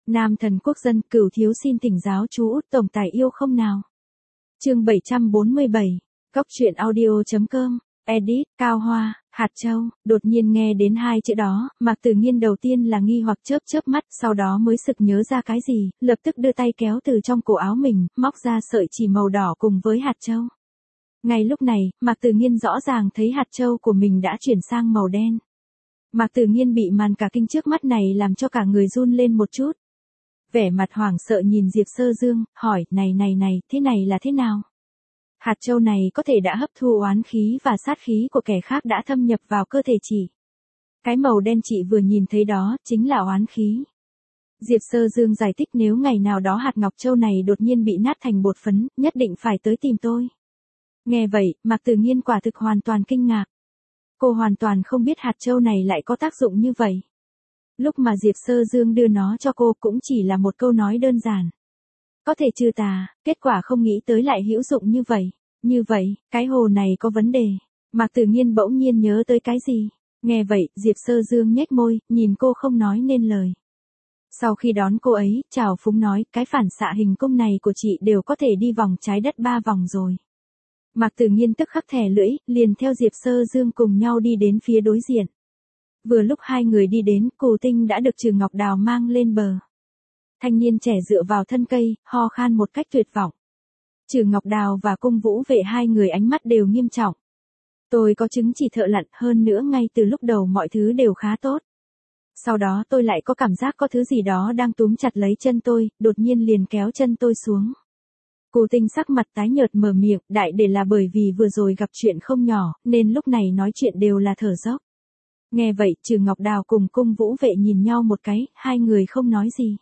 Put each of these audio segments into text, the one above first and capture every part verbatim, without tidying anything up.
Nam thần quốc dân, Cửu thiếu xin thỉnh giáo chú Út tổng tài yêu không nào. Chương bảy trăm bốn mươi bảy. Góc truyện audio chấm com. Edit, Cao Hoa, Hạt Châu. Đột nhiên nghe đến hai chữ đó, Mạc Tử Nghiên đầu tiên là nghi hoặc chớp chớp mắt, sau đó mới sực nhớ ra cái gì, lập tức đưa tay kéo từ trong cổ áo mình, móc ra sợi chỉ màu đỏ cùng với hạt châu. Ngay lúc này, Mạc Tử Nghiên rõ ràng thấy hạt châu của mình đã chuyển sang màu đen. Mạc Tử Nghiên bị màn cả kinh trước mắt này làm cho cả người run lên một chút. Vẻ mặt hoảng sợ nhìn Diệp Sơ Dương, hỏi, này này này, thế này là thế nào? Hạt châu này có thể đã hấp thu oán khí và sát khí của kẻ khác đã thâm nhập vào cơ thể chị. Cái màu đen chị vừa nhìn thấy đó, chính là oán khí. Diệp Sơ Dương giải thích, nếu ngày nào đó hạt ngọc châu này đột nhiên bị nát thành bột phấn, nhất định phải tới tìm tôi. Nghe vậy, Mạc Tử Nghiên quả thực hoàn toàn kinh ngạc. Cô hoàn toàn không biết hạt châu này lại có tác dụng như vậy. Lúc mà Diệp Sơ Dương đưa nó cho cô cũng chỉ là một câu nói đơn giản. Có thể trừ tà, kết quả không nghĩ tới lại hữu dụng như vậy. Như vậy, cái hồ này có vấn đề. Mạc Tử Nghiên bỗng nhiên nhớ tới cái gì. Nghe vậy, Diệp Sơ Dương nhếch môi, nhìn cô không nói nên lời. Sau khi đón cô ấy, Trào Phúng nói, cái phản xạ hình cung này của chị đều có thể đi vòng trái đất ba vòng rồi. Mạc Tử Nghiên tức khắc thè lưỡi, liền theo Diệp Sơ Dương cùng nhau đi đến phía đối diện. Vừa lúc hai người đi đến, Cù Tinh đã được Trừ Ngọc Đào mang lên bờ. Thanh niên trẻ dựa vào thân cây, ho khan một cách tuyệt vọng. Trừ Ngọc Đào và Cung Vũ Vệ hai người ánh mắt đều nghiêm trọng. Tôi có chứng chỉ thợ lặn, hơn nữa ngay từ lúc đầu mọi thứ đều khá tốt. Sau đó tôi lại có cảm giác có thứ gì đó đang túm chặt lấy chân tôi, đột nhiên liền kéo chân tôi xuống. Cù Tinh sắc mặt tái nhợt mở miệng, đại để là bởi vì vừa rồi gặp chuyện không nhỏ, nên lúc này nói chuyện đều là thở dốc. Nghe vậy, Trừ Ngọc Đào cùng Cung Vũ Vệ nhìn nhau một cái, hai người không nói gì.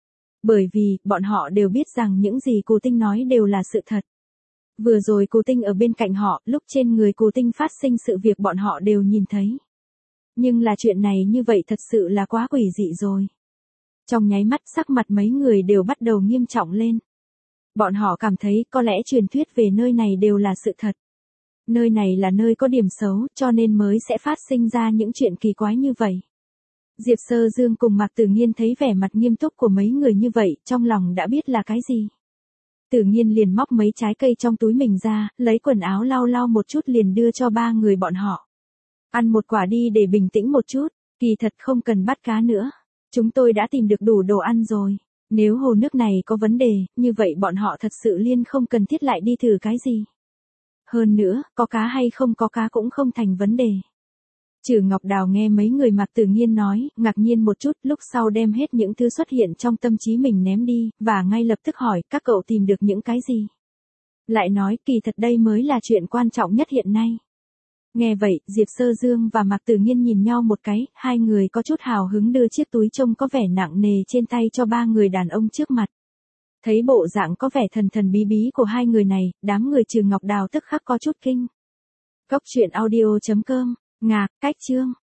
Bởi vì, bọn họ đều biết rằng những gì Cù Tinh nói đều là sự thật. Vừa rồi Cù Tinh ở bên cạnh họ, lúc trên người Cù Tinh phát sinh sự việc bọn họ đều nhìn thấy. Nhưng là chuyện này như vậy thật sự là quá quỷ dị rồi. Trong nháy mắt sắc mặt mấy người đều bắt đầu nghiêm trọng lên. Bọn họ cảm thấy có lẽ truyền thuyết về nơi này đều là sự thật. Nơi này là nơi có điểm xấu, cho nên mới sẽ phát sinh ra những chuyện kỳ quái như vậy. Diệp Sơ Dương cùng Mạc Tử Nghiên thấy vẻ mặt nghiêm túc của mấy người như vậy, trong lòng đã biết là cái gì. Tử Nghiên liền móc mấy trái cây trong túi mình ra, lấy quần áo lau lau một chút liền đưa cho ba người bọn họ. Ăn một quả đi để bình tĩnh một chút, kỳ thật không cần bắt cá nữa. Chúng tôi đã tìm được đủ đồ ăn rồi. Nếu hồ nước này có vấn đề, như vậy bọn họ thật sự liên không cần thiết lại đi thử cái gì. Hơn nữa, có cá hay không có cá cũng không thành vấn đề. Trừ Ngọc Đào nghe mấy người Mạc Tử Nghiên nói, ngạc nhiên một chút, lúc sau đem hết những thứ xuất hiện trong tâm trí mình ném đi, và ngay lập tức hỏi, các cậu tìm được những cái gì? Lại nói, kỳ thật đây mới là chuyện quan trọng nhất hiện nay. Nghe vậy, Diệp Sơ Dương và Mạc Tử Nghiên nhìn nhau một cái, hai người có chút hào hứng đưa chiếc túi trông có vẻ nặng nề trên tay cho ba người đàn ông trước mặt. Thấy bộ dạng có vẻ thần thần bí bí của hai người này, đám người Trừ Ngọc Đào tức khắc có chút kinh. Góc truyện audio chấm com, ngạc, cách chương.